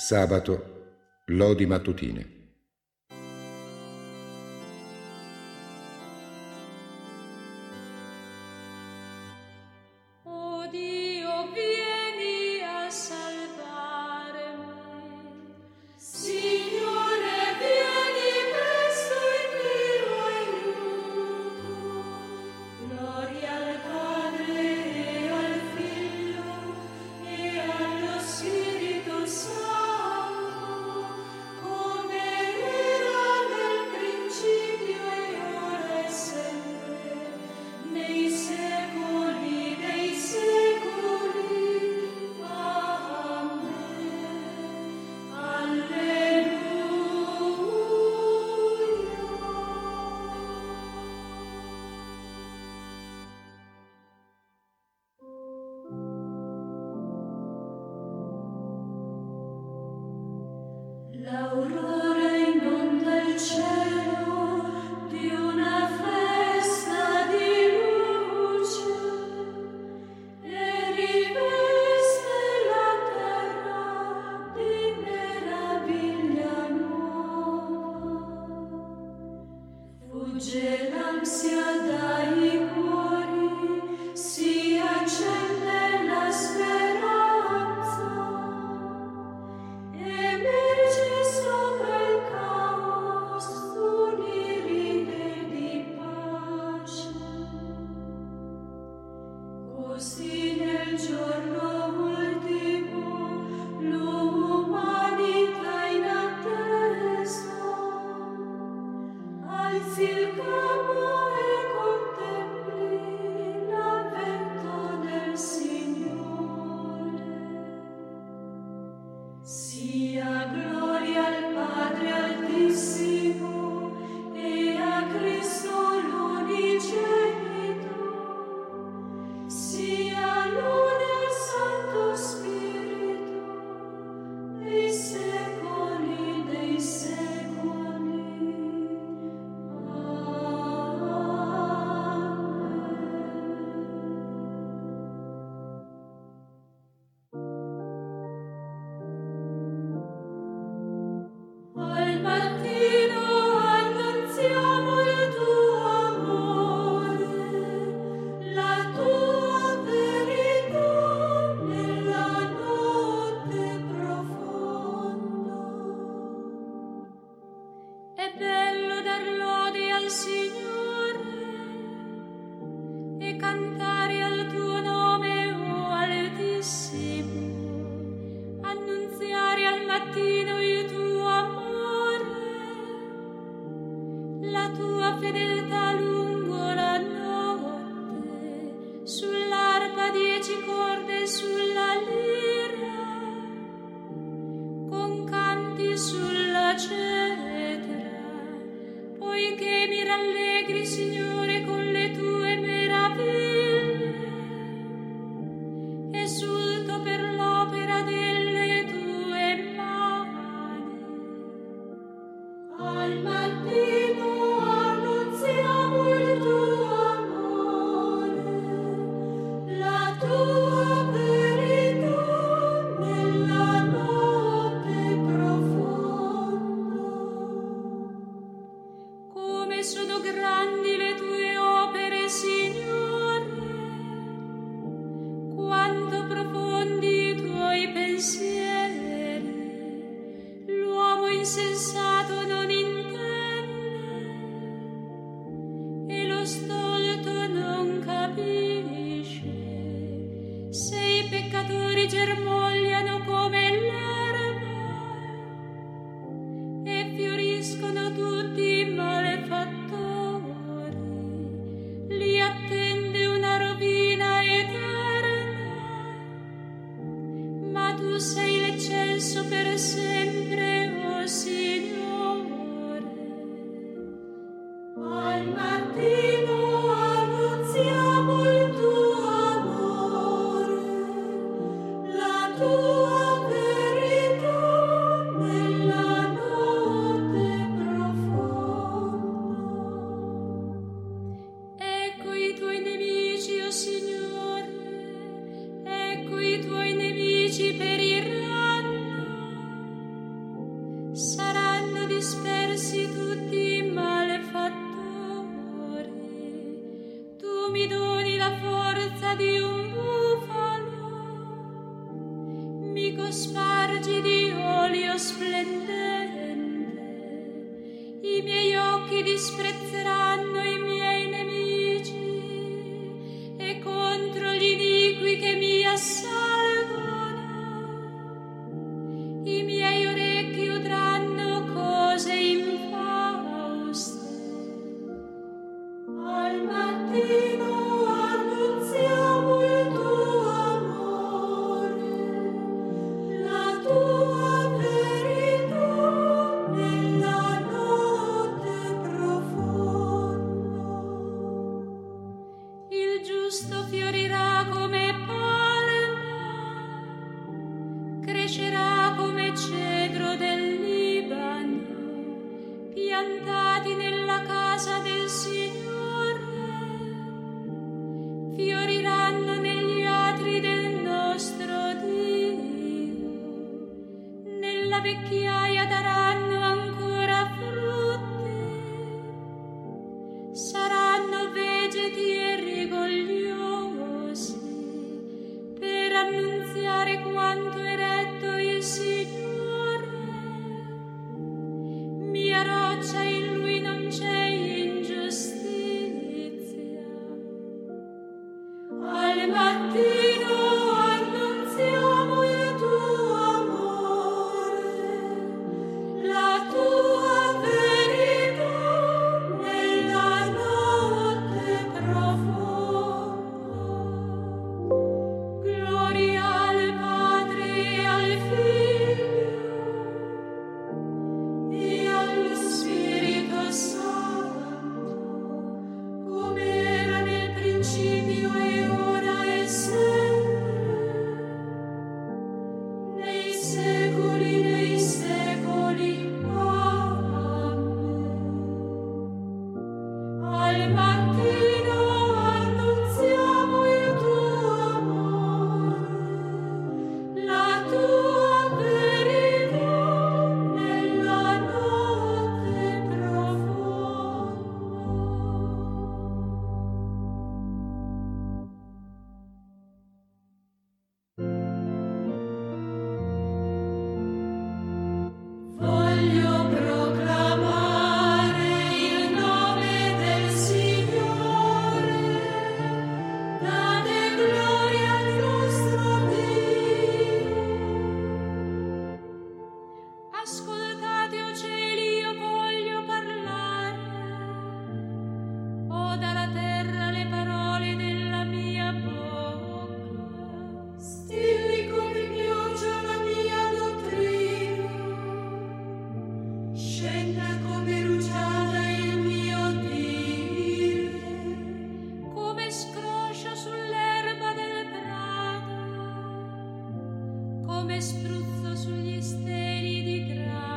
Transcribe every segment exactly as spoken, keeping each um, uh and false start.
Sabato, lodi mattutine. L'aurora inonda il cielo di una festa di luce e riveste la terra di meraviglia nuova. Fugge l'ansia dai cuori, si accende la speranza. Così nel giorno ultimo l'umanità in attesa alzi il capo e contempli l'avvento del Signore. Sia gloria al Padre Altissimo e a Cristo l'unigenito. Sia lode al Santo Spirito, nei secoli dei secoli. Amen. Al mattino annunziamo il tuo amore, la tua verità nella notte profonda. È bello dar lode al Signore e cantare al tuo nome, o Altissimo, annunziare al mattino il tuo amore, la tua fedeltà lungo la notte, sull'arpa dieci corde, sulla lira, con canti sulla cetra, poiché mi rallegri, Signore, con le tue meraviglie, esulto per l'opera delle tue mani. Al mattino annunziamo il tuo amore, la tua verità nella notte profonda. Come sono grandi le tue opere, Signore, quanto profondi i tuoi pensieri, l'uomo insensato non intende e lo stolto non capisce. Se i peccatori germogliano come l'erba e fioriscono tutti i malefattori, li attende una rovina eterna, ma tu sei l'eccelso per sempre, o Signore. spargi di olio splendente, i miei occhi disprezzeranno i miei nemici, e contro gli iniqui che mi assalgono, i miei orecchi udranno cose infauste. Al mattino annunziamo il tuo amore, la tua verità nella notte profonda. Il giusto fiorirà come palma, crescerà come cedro del Libano, piantati nella casa del Signore. Fioriranno negli atri del nostro Dio, nella vecchiaia daranno ancora frutti, saranno vegeti e rigogliosi per annunziare quanto è retto il Signore. Mia roccia, in Lui non c'è ingiustizia. Al mattino annunziamo il tuo amore, la tua verità nella notte profonda. Gloria al Padre e al Figlio e allo Spirito Santo, come era nel principio e ora e sempre, nei secoli dei secoli. Amen. Al mattino annunziamo il tuo amore, la tua verità nella notte profonda. Voglio proclamare il nome del Signore, date gloria al nostro Dio. Ascoltate, o cieli, io voglio parlare, o dalla terra le parole della mia bocca. Stilli come pioggia la mia dottrina, scenda come rugiada il mio dire, come scroscio sull'erba del prato, come spruzzo sugli steli di grano.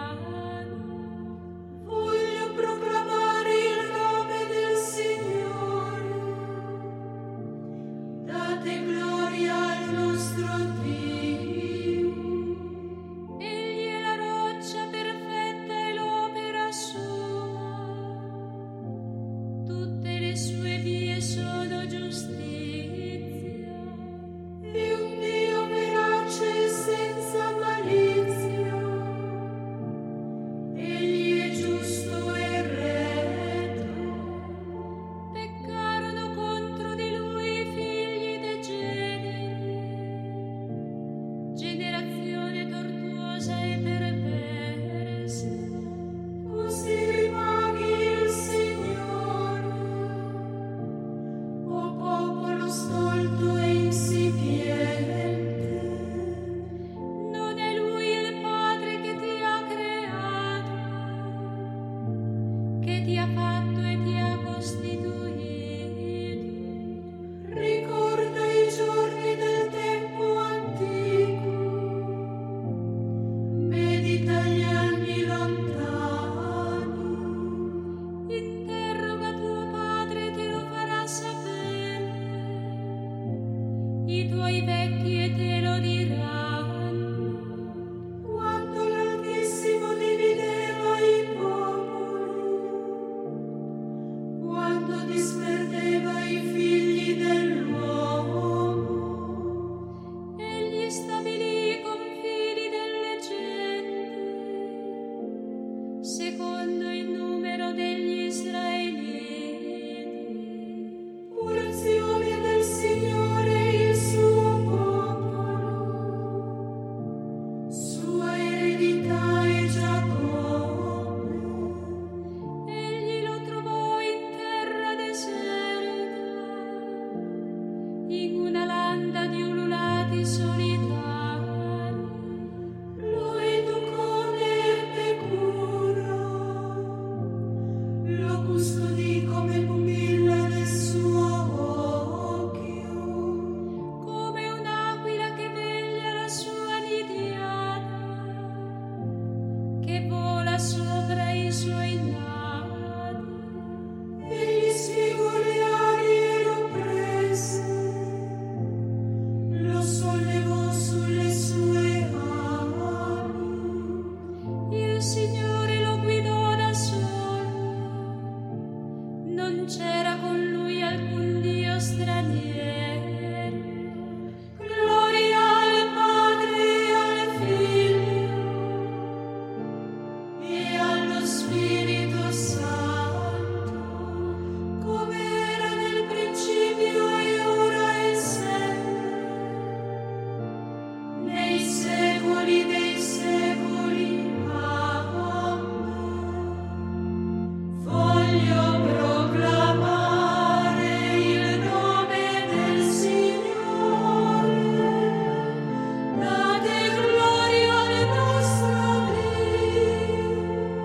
Signore lo guidò da solo, non c'era con lui alcun dio straniero. Gloria al Padre e al Figlio e allo Spirito Santo, come era nel principio e ora e sempre, nei secoli dei secoli. Amen. Voglio proclamare il nome del Signore, date gloria al nostro Dio.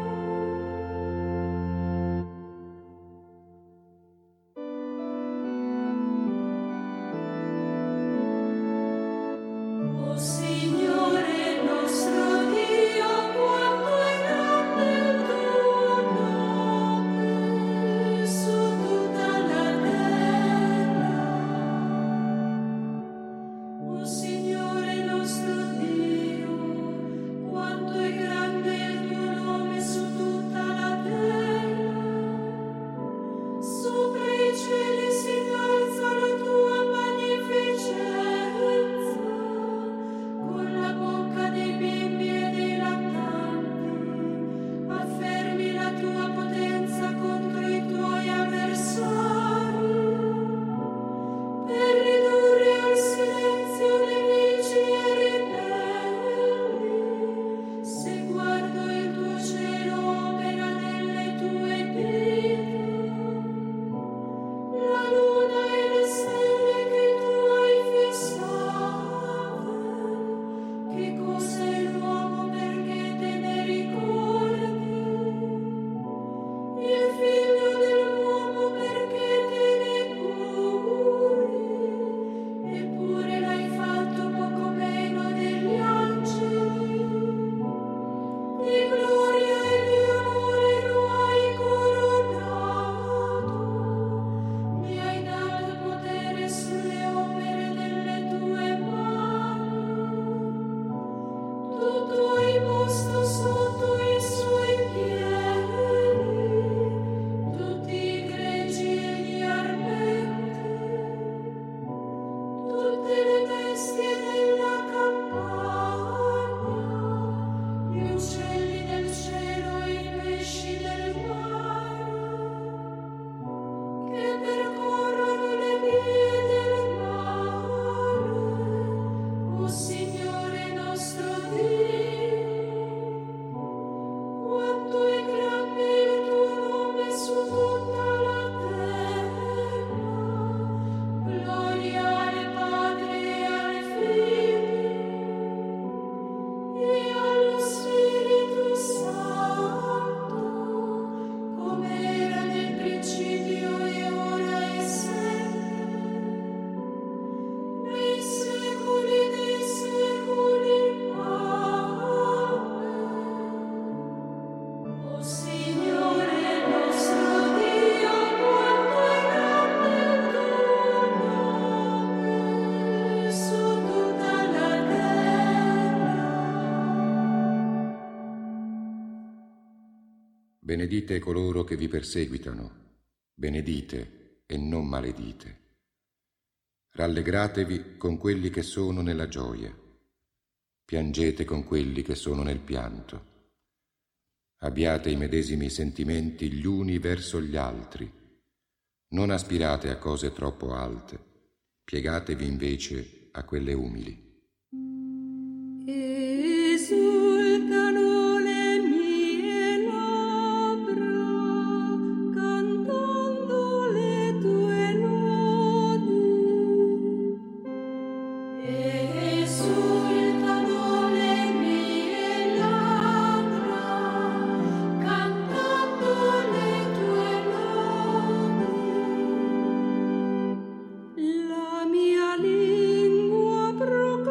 O Signore nostro Dio, quanto è grande il tuo nome su tutta la terra. O Signore nostro Dio, quanto è grande il tuo nome su tutta la terra. Sopra i cieli si innalza la tua magnificenza, con la bocca dei bimbi e dei lattanti, affermi la tua potenza contro i tuoi avversari, per ridurre al silenzio nemici e ribelli. Se guardo il tuo cielo opera nelle tue dita, la luna e le stelle che tu hai fissate. Che cos'è l'uomo perché te ne ricordi? Il figlio dell'uomo perché te ne curi? Eppure l'hai fatto poco meno degli angeli. Di gloria e di onore lo hai coronato. Mi hai dato potere sulle opere delle tue mani. Tutto hai posto sotto i suoi piedi, tutti i greggi e gli armenti, tutte le bestie della campagna, gli uccelli del cielo e i pesci del mare, che percorrono le vie del mare. O Signore nostro Dio, quanto è grande il tuo nome su tutta la terra. Gloria al Padre e al Figlio e allo Spirito Santo, come era nel principio e ora e sempre, nei secoli dei secoli. Amen. O Signore nostro Dio, quanto è grande il tuo nome su tutta la terra. Benedite coloro che vi perseguitano, benedite e non maledite. Rallegratevi con quelli che sono nella gioia, piangete con quelli che sono nel pianto. Abbiate i medesimi sentimenti gli uni verso gli altri. Non aspirate a cose troppo alte, piegatevi invece a quelle umili. Esultano le mie labbra, cantando le tue lodi. Esultano le mie labbra, cantando le tue lodi. La mia lingua proclama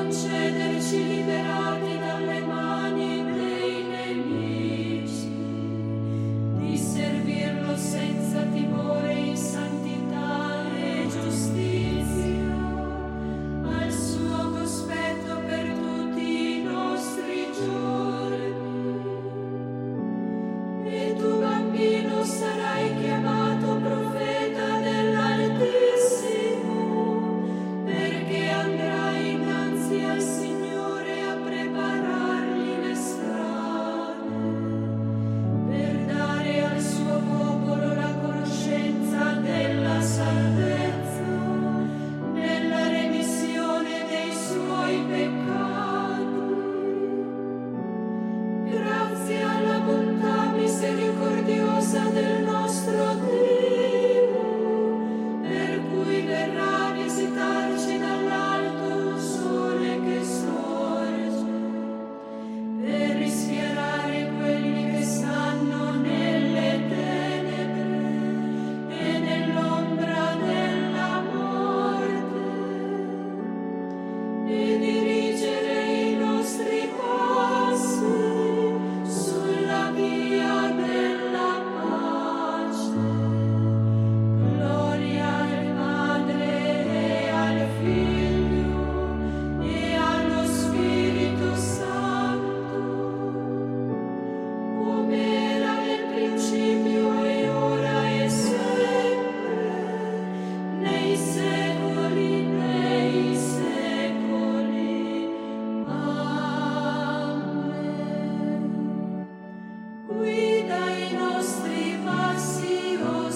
concederci liberati dalle mani dei nemici, di servirlo senza timore in santità e giustizia, al suo cospetto per tutti i nostri giorni. E tu, bambino, sarai chiamato profeta dell'Altissimo, perché andrai innanzi al Signore a preparargli le strade, per dare al suo popolo la conoscenza della salvezza, nella remissione dei suoi peccati. Grazie alla bontà misericordiosa del nostro Dio, per cui verrà a visitarci dall'alto un sole che sorge, per rischiarare quelli che stanno nelle tenebre e nell'ombra della morte, e dirigere i nostri passi sulla via della pace. Gloria al Padre e al Figlio e allo Spirito Santo, come era nel principio e ora e sempre, nei secoli dei secoli. Amen. Guida i nostri passi, o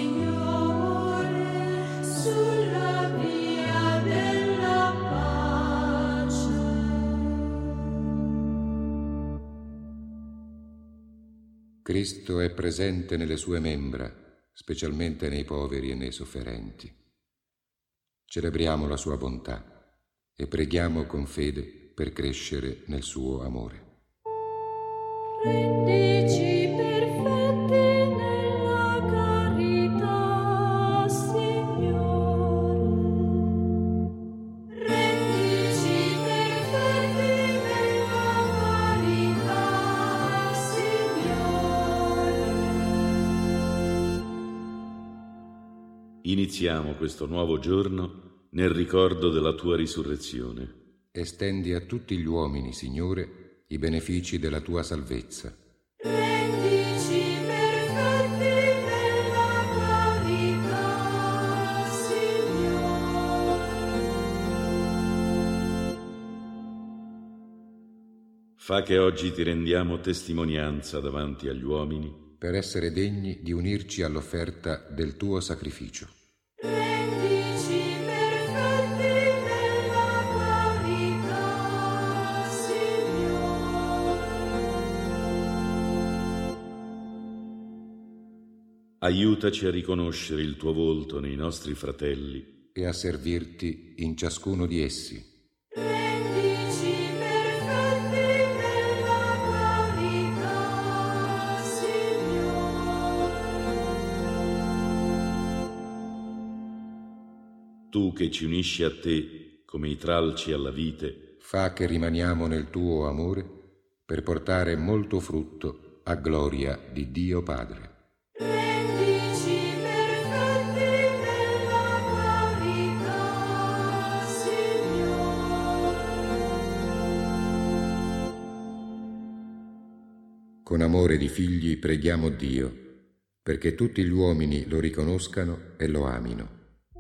Signore, sulla via della pace. Cristo è presente nelle sue membra, specialmente nei poveri e nei sofferenti. Celebriamo la sua bontà e preghiamo con fede per crescere nel suo amore. Rendici perfetti nella carità, Signore. Rendici perfetti nella carità, Signore. Iniziamo questo nuovo giorno nel ricordo della tua risurrezione. Estendi a tutti gli uomini, Signore, i benefici della tua salvezza. Rendici perfetti nella carità, Signore. Fa che oggi ti rendiamo testimonianza davanti agli uomini, Per essere degni di unirci all'offerta del tuo sacrificio. Rendici perfetti nella carità, Signore. aiutaci a riconoscere il tuo volto nei nostri fratelli E a servirti in ciascuno di essi. Rendici perfetti nella carità, Signore. tu che ci unisci a te come i tralci alla vite. Fa che rimaniamo nel tuo amore per portare molto frutto a gloria di Dio Padre. Rendici perfetti nella carità, Signore. Con amore di figli preghiamo Dio, perché tutti gli uomini lo riconoscano e lo amino.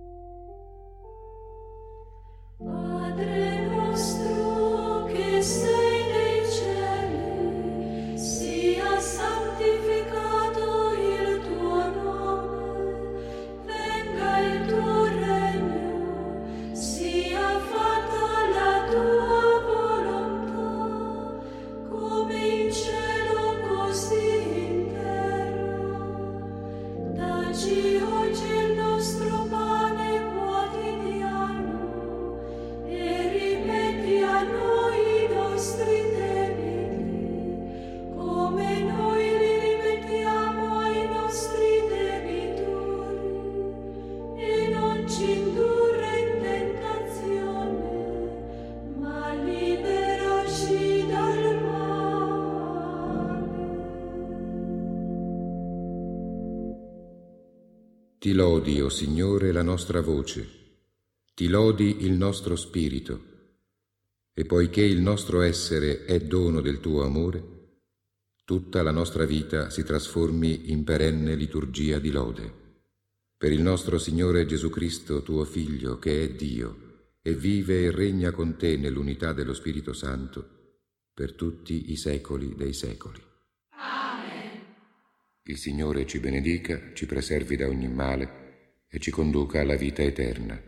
Padre nostro che sei nei cieli, sia santificato il tuo nome, venga il tuo regno, sia fatta la tua volontà, come in cielo così in terra. Dacci oggi il nostro pane ti lodi, o Signore, la nostra voce, ti lodi il nostro spirito, e poiché il nostro essere è dono del tuo amore, tutta la nostra vita si trasformi in perenne liturgia di lode. Per il nostro Signore Gesù Cristo, tuo Figlio, che è Dio, e vive e regna con te nell'unità dello Spirito Santo, per tutti i secoli dei secoli. Amen. Il Signore ci benedica, ci preservi da ogni male e ci conduca alla vita eterna.